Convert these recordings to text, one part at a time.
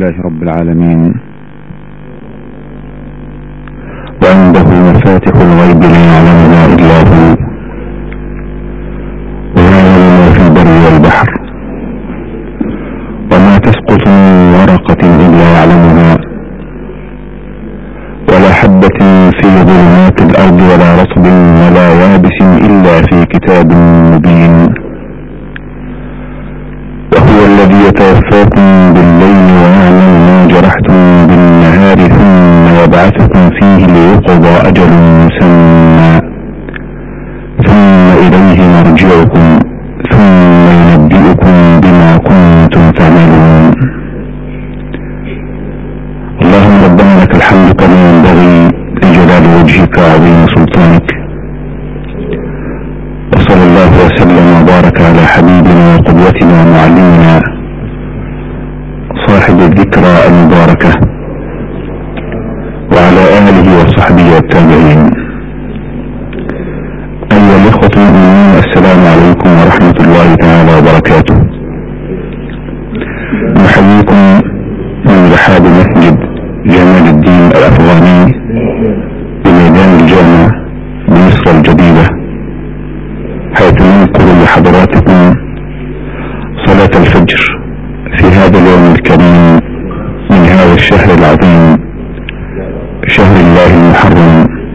لله رب العالمين، وعنده مفاتح الغيب لا يعلمها إلا هو، ويعلم ما في البر والبحر، وما تسقط من ورقة إلا يعلمها، ولا حبة في ظلمات الأرض ولا رطب ولا يابس إلا في كتاب مبين. وهو الذي يتوفاكم بالليل ويعلم ما جرحتم بالنهار ثم يبعثكم فيه ليقضى أجل مسمى ثم إليه مرجعكم ثم ينبئكم بما كنتم تعملون. اللهم ربنا لك الحمد كما ينبغي لجلال وجهك وعظيم سلطانك، وصلى الله وسلم وبارك على حبيبنا وقدوتنا ومعلمنا صاحب الذكرى المباركة وعلى آله وصحبه والتابعين. أيها الإخوة المؤمنين، السلام عليكم ورحمة الله تعالى وبركاته. نحييكم من رحاب مسجد جمال الدين الأفغاني بميدان الجامع بمصر الجديدة، حيث ننقل لحضراتكم صلاة الفجر في هذا اليوم الكريم من هذا الشهر العظيم، شهر الله المحرم،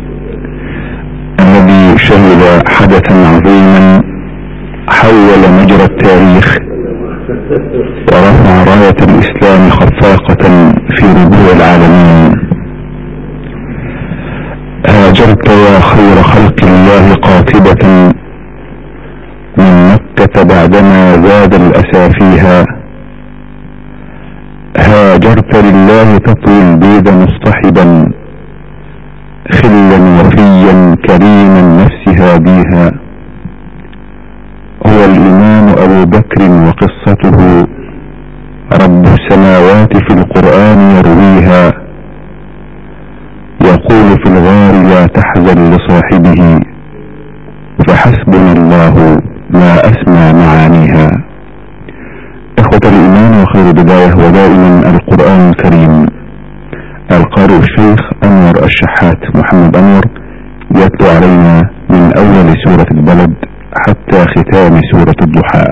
الذي شهد حدثا عظيما حول مجرى التاريخ ورفع راية الإسلام خفاقة في ربوع العالمين. هاجرت يا خير خلق الله قاطبة من مكة بعدما زاد الأسى فيها، هاجرت لله تطوي البيض مصطحبا خلا وفيا كريما النفس هاديها. هو الإمام أبو بكر وقصته رب السماوات في القرآن يرويها، يقول في الغار لا تحزن لصاحبه فحسبنا الله ما أسمى معانيها. إخوة الإيمان، وخير بداية ودائما القرآن الكريم. القارئ الشيخ أنور الشحات محمد أنور يتلو علينا من أول سورة البلد حتى ختام سورة الضحى.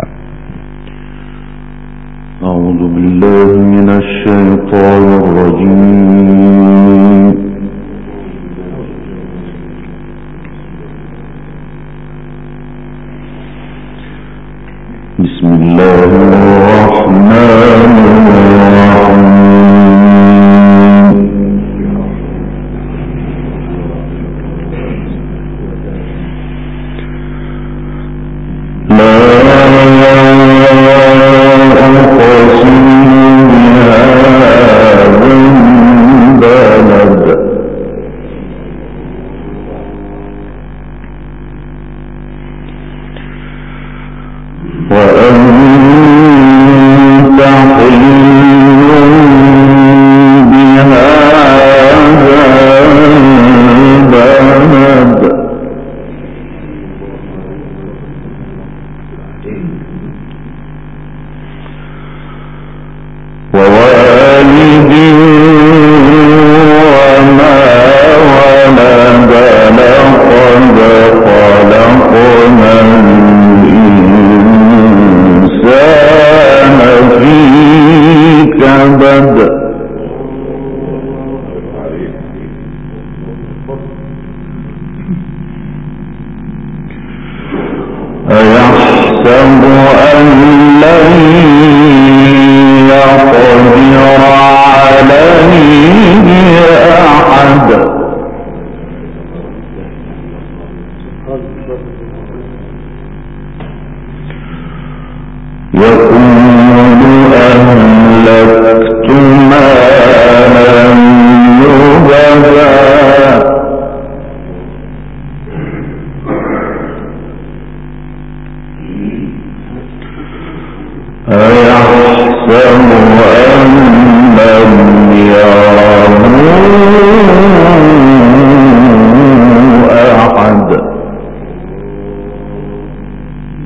أعوذ بالله من الشيطان الرجيم. بسم الله الرحمن الرحيم.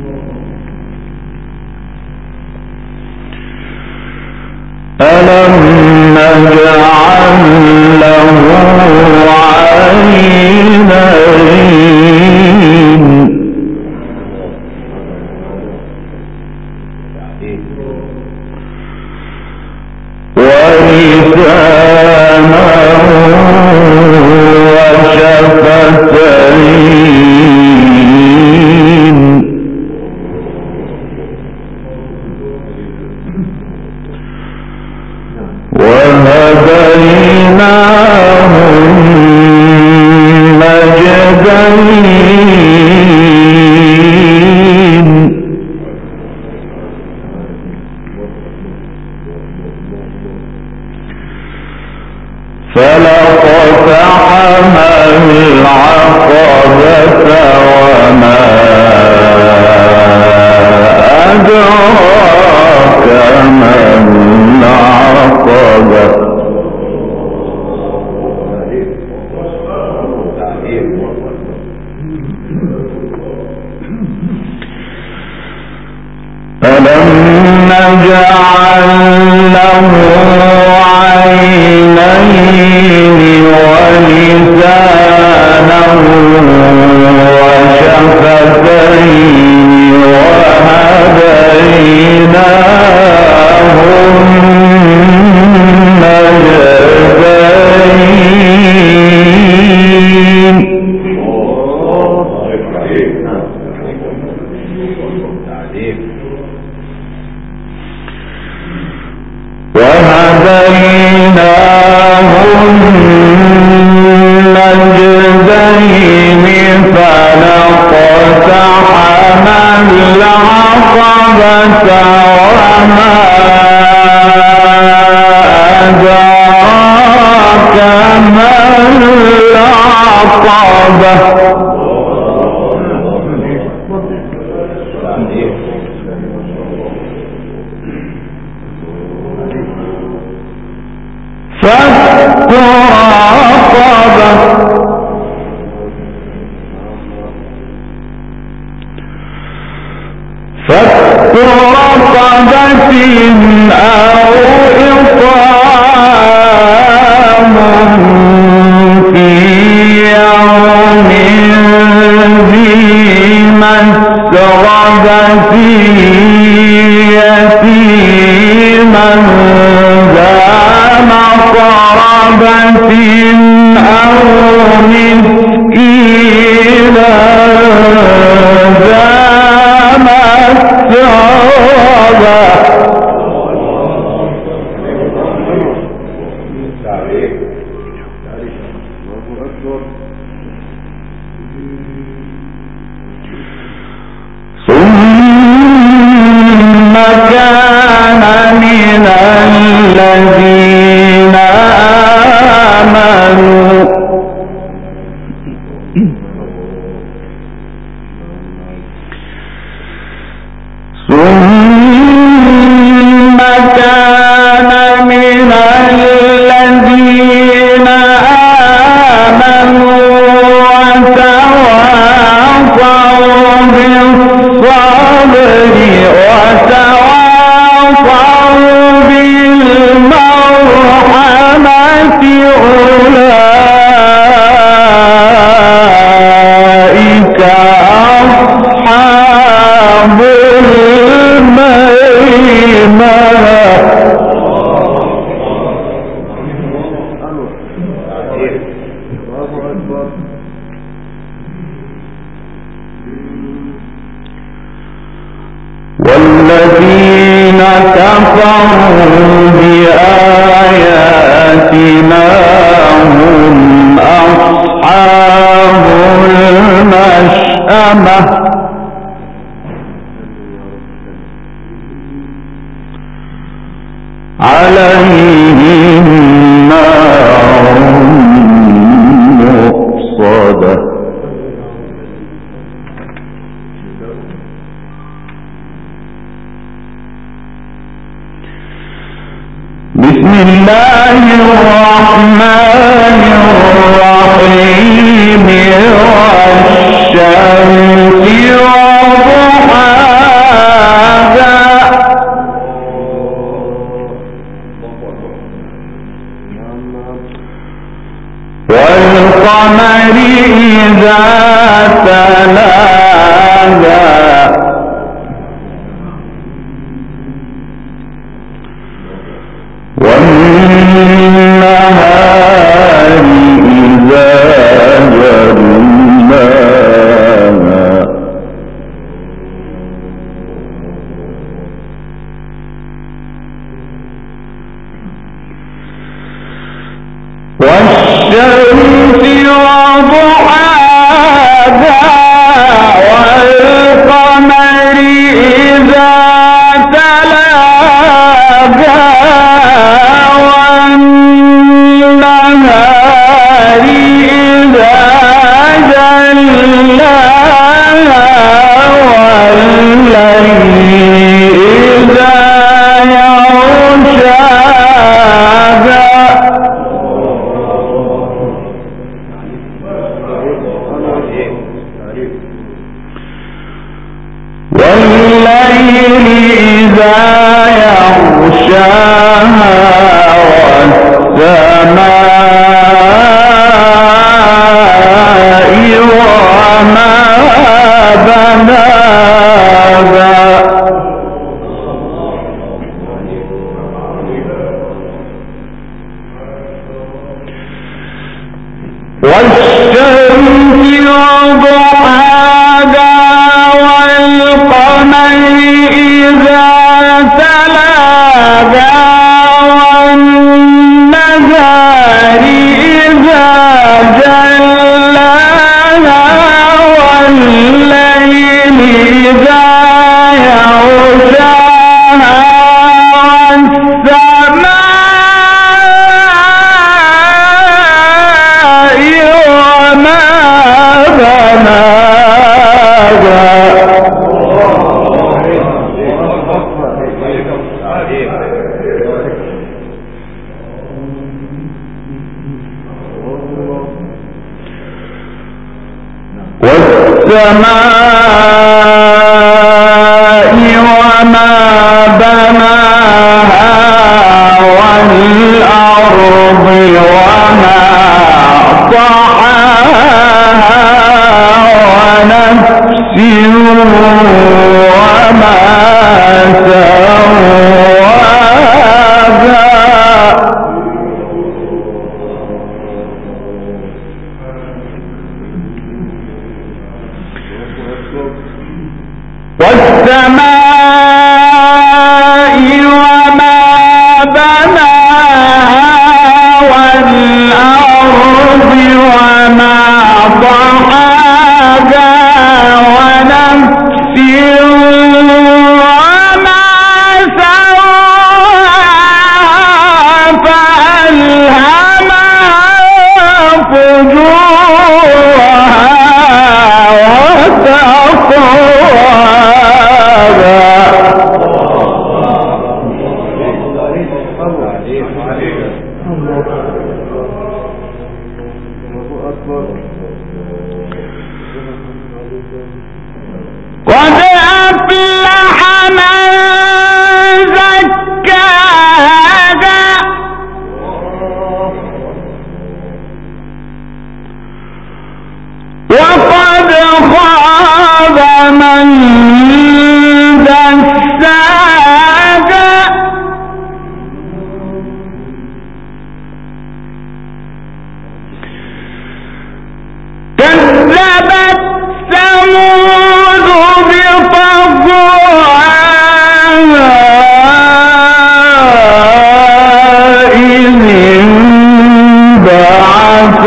ألم نجعل له عينين ولسانا وشفتين وهديناه النجدين. وهديناه النجدين فلقتحم العقبة وما أدراك ما العقبة. فك رقبة أو إطعام في يوم ذي مسغبة يتيما ذا مقربة أو مسكينا ذا متربة. ثم كان من الذين آمنوا وتواصوا بالصبر وتواصوا بالمرحمة أولئك أصحاب الميمنة. والذين كفروا بآياتنا هم أصحاب المشأمة عليهم نار مؤصدة. بسم الله الرحمن الرحيم. والشمس وضحاها والقمر إذا تلاها والنهار إذا جلاها والشمس وضحاها والسماء وما بناها والأرض وما طحاها ونفس وما سواها والسماء وما بناها والأرض وما طحاها ونفس وما سواها فألهمها فجورها قد أفلح من زكاها وقد خاب من دساها كذبت ثمود بطغواها إذ انبعث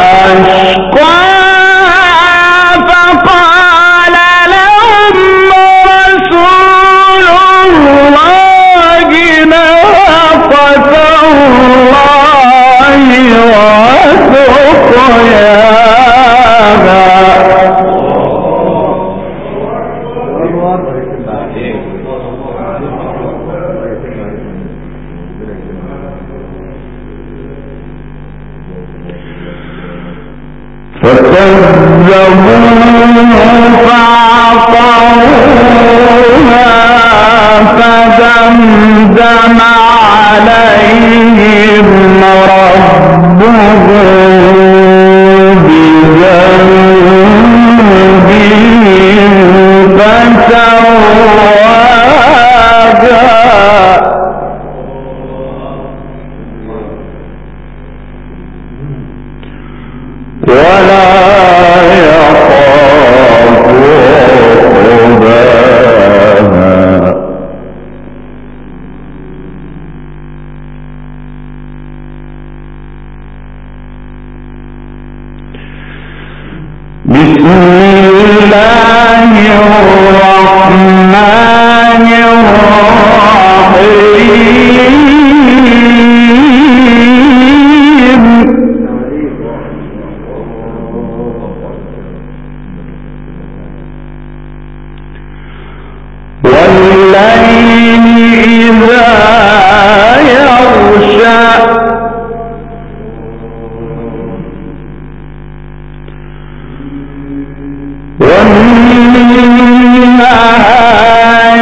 أشقاها فقال لهم رسول الله ناقة الله وسقياها فكذبوه فعقروها فدمدم عليهم ربهم بذنبهم فسواها ولا يخاف عقباها بسم الله الرحمن الرحيم والليل إذا يغشى والنهار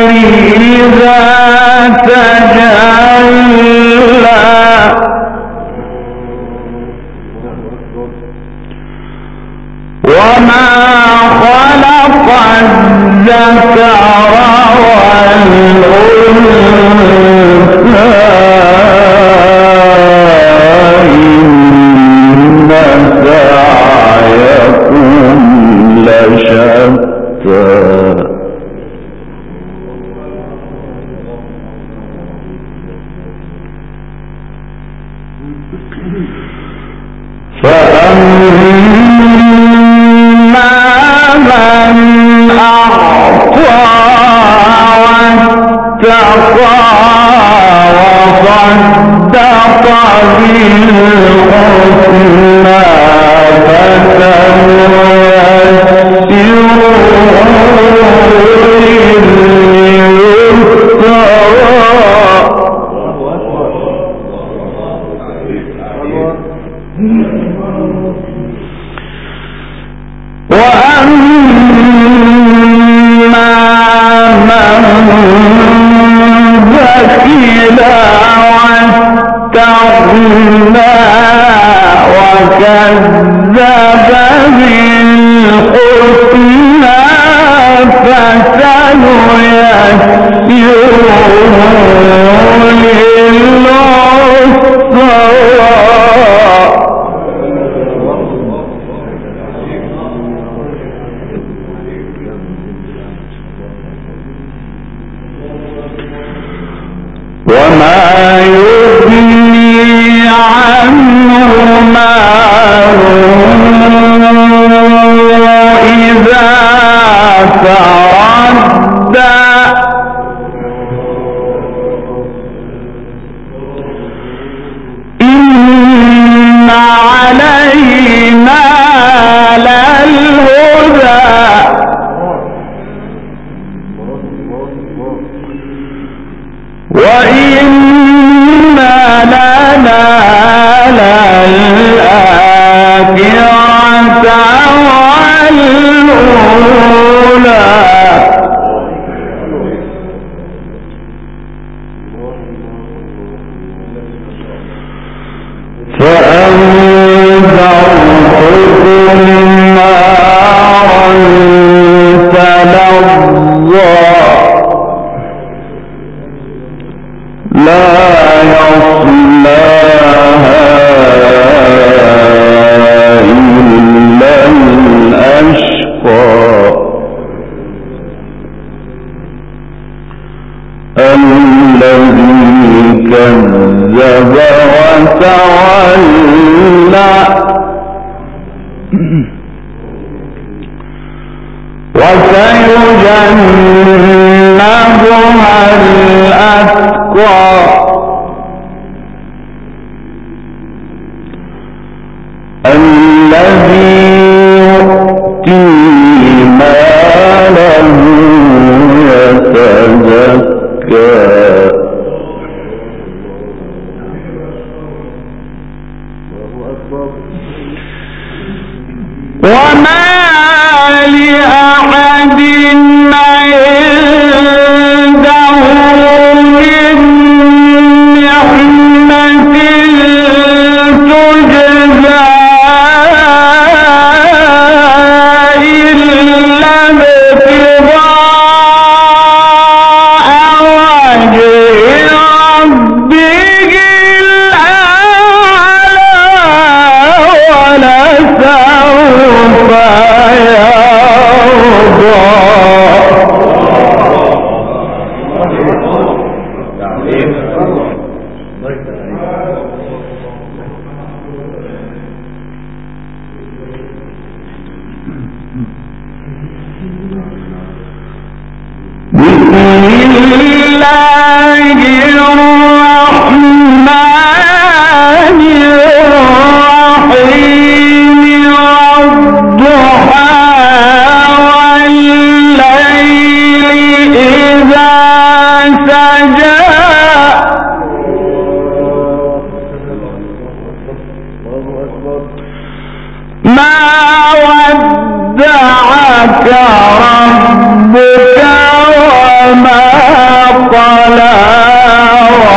ربك وما قلى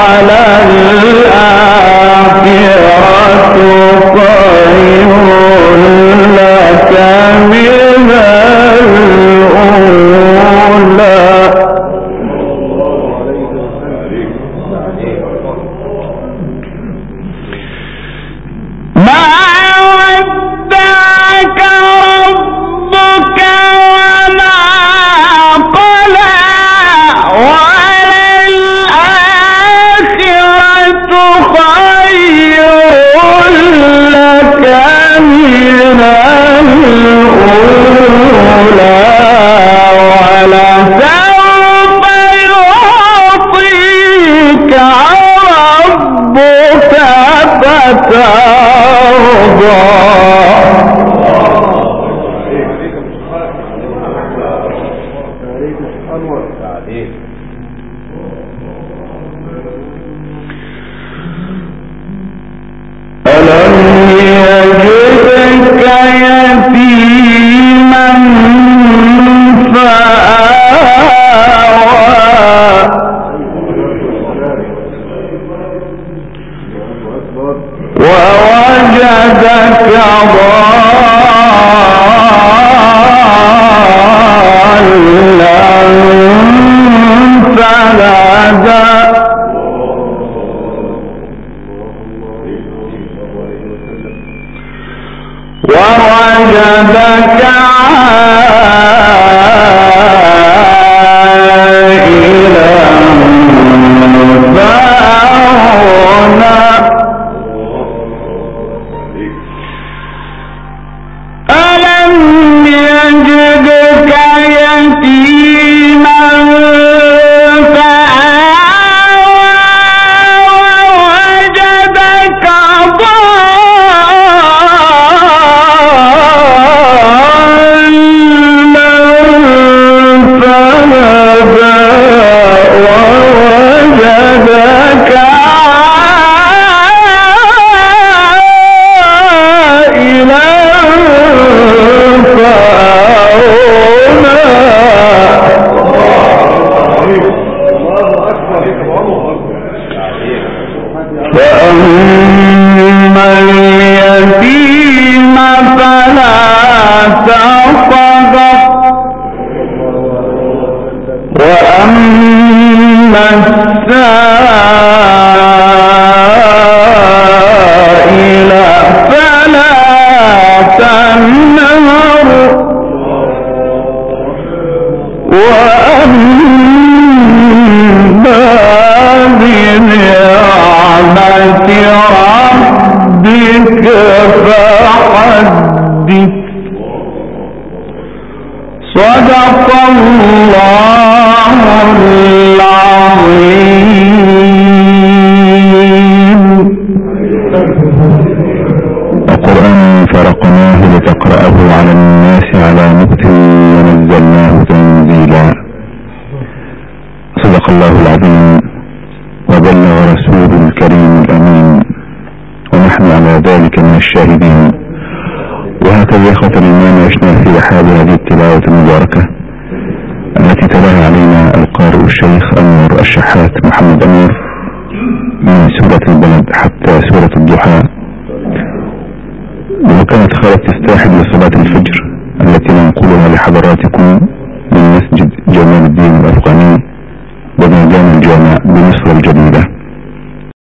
ألم يجدك يتيما فآوى ووجدك ضالا فهدى ووجدك عائلا فأغنى ألم يجدك يتيما فآوى ووجدك فأما اليتيم فلا تقهر وأما السائل فلا تنهر وأما بنعمة ربك فحدث صدق الله العظيم. القرآن فرقناه لتقرأه على الناس على مكت ونزلناه تنزيلا. صدق الله العظيم وبلغ رسوله الكريم الأمين ونحن على ذلك من الشاهدين. وهكذا إخوة الإيمان عشنا في رحاب هذه التلاوة المباركة التي تلاها علينا القارئ الشيخ أنور الشحات محمد أنور من سورة البلد حتى سورة الضحى، وكانت خالد تستاحب لصلاة الفجر التي ننقلها لحضراتكم من مسجد جمال الدين الأفغاني بميدان الجامع بمصر الجديدة.